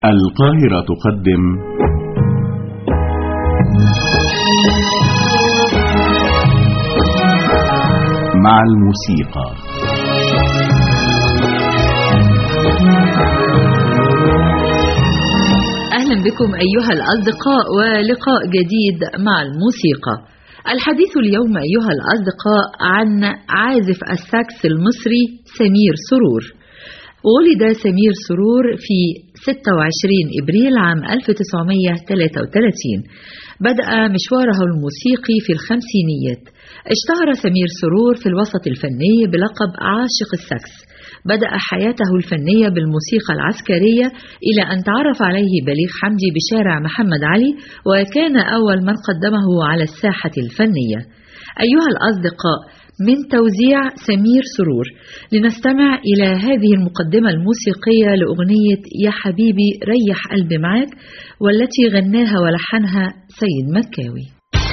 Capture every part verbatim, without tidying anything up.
القاهرة تقدم مع الموسيقى. أهلا بكم أيها الأصدقاء ولقاء جديد مع الموسيقى. الحديث اليوم أيها الأصدقاء عن عازف الساكس المصري سمير سرور. ولد سمير سرور في ستة وعشرين إبريل عام ألف وتسعمائة وثلاثة وثلاثين. بدأ مشواره الموسيقي في الخمسينيات. اشتهر سمير سرور في الوسط الفني بلقب عاشق الساكس. بدأ حياته الفنية بالموسيقى العسكرية إلى أن تعرف عليه بليغ حمدي بشارع محمد علي، وكان أول من قدمه على الساحة الفنية. أيها الأصدقاء، من توزيع سمير سرور لنستمع إلى هذه المقدمة الموسيقية لأغنية يا حبيبي ريح قلبي معاك، والتي غناها ولحنها سيد مكاوي.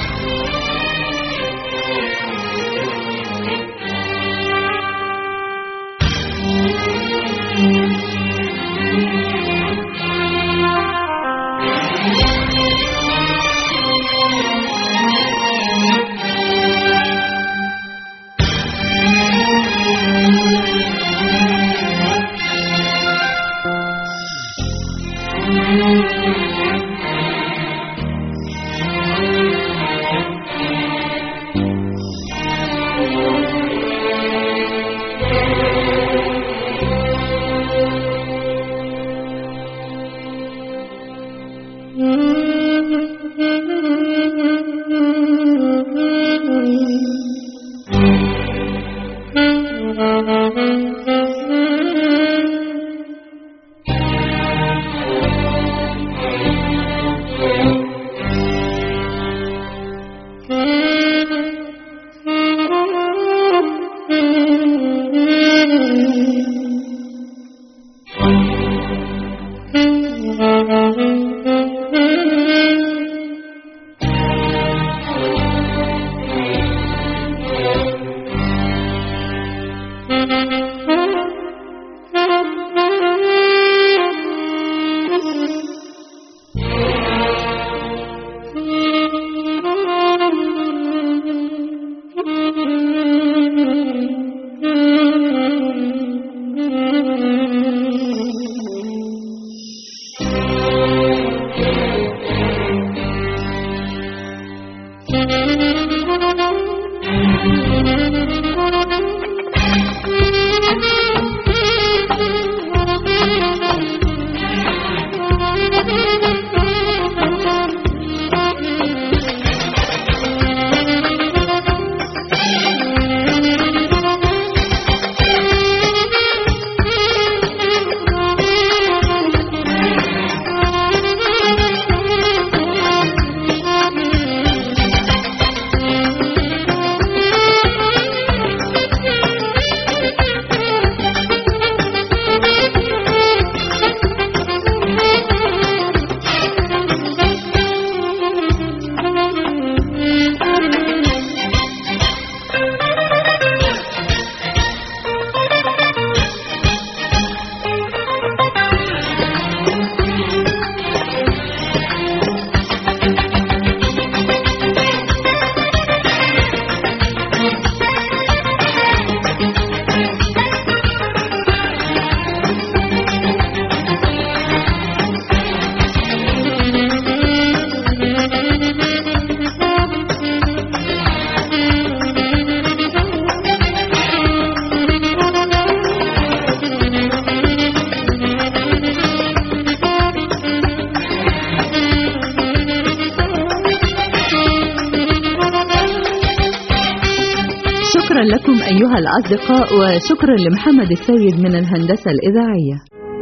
شكرا لكم أيها الأصدقاء، وشكرا لمحمد السيد من الهندسة الإذاعية.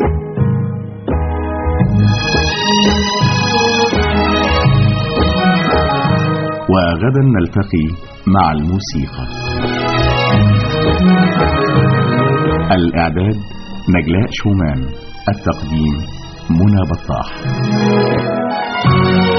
وغدا نلتقي مع الموسيقى. الإعداد نجلاء شومان، التقديم منى بطاح.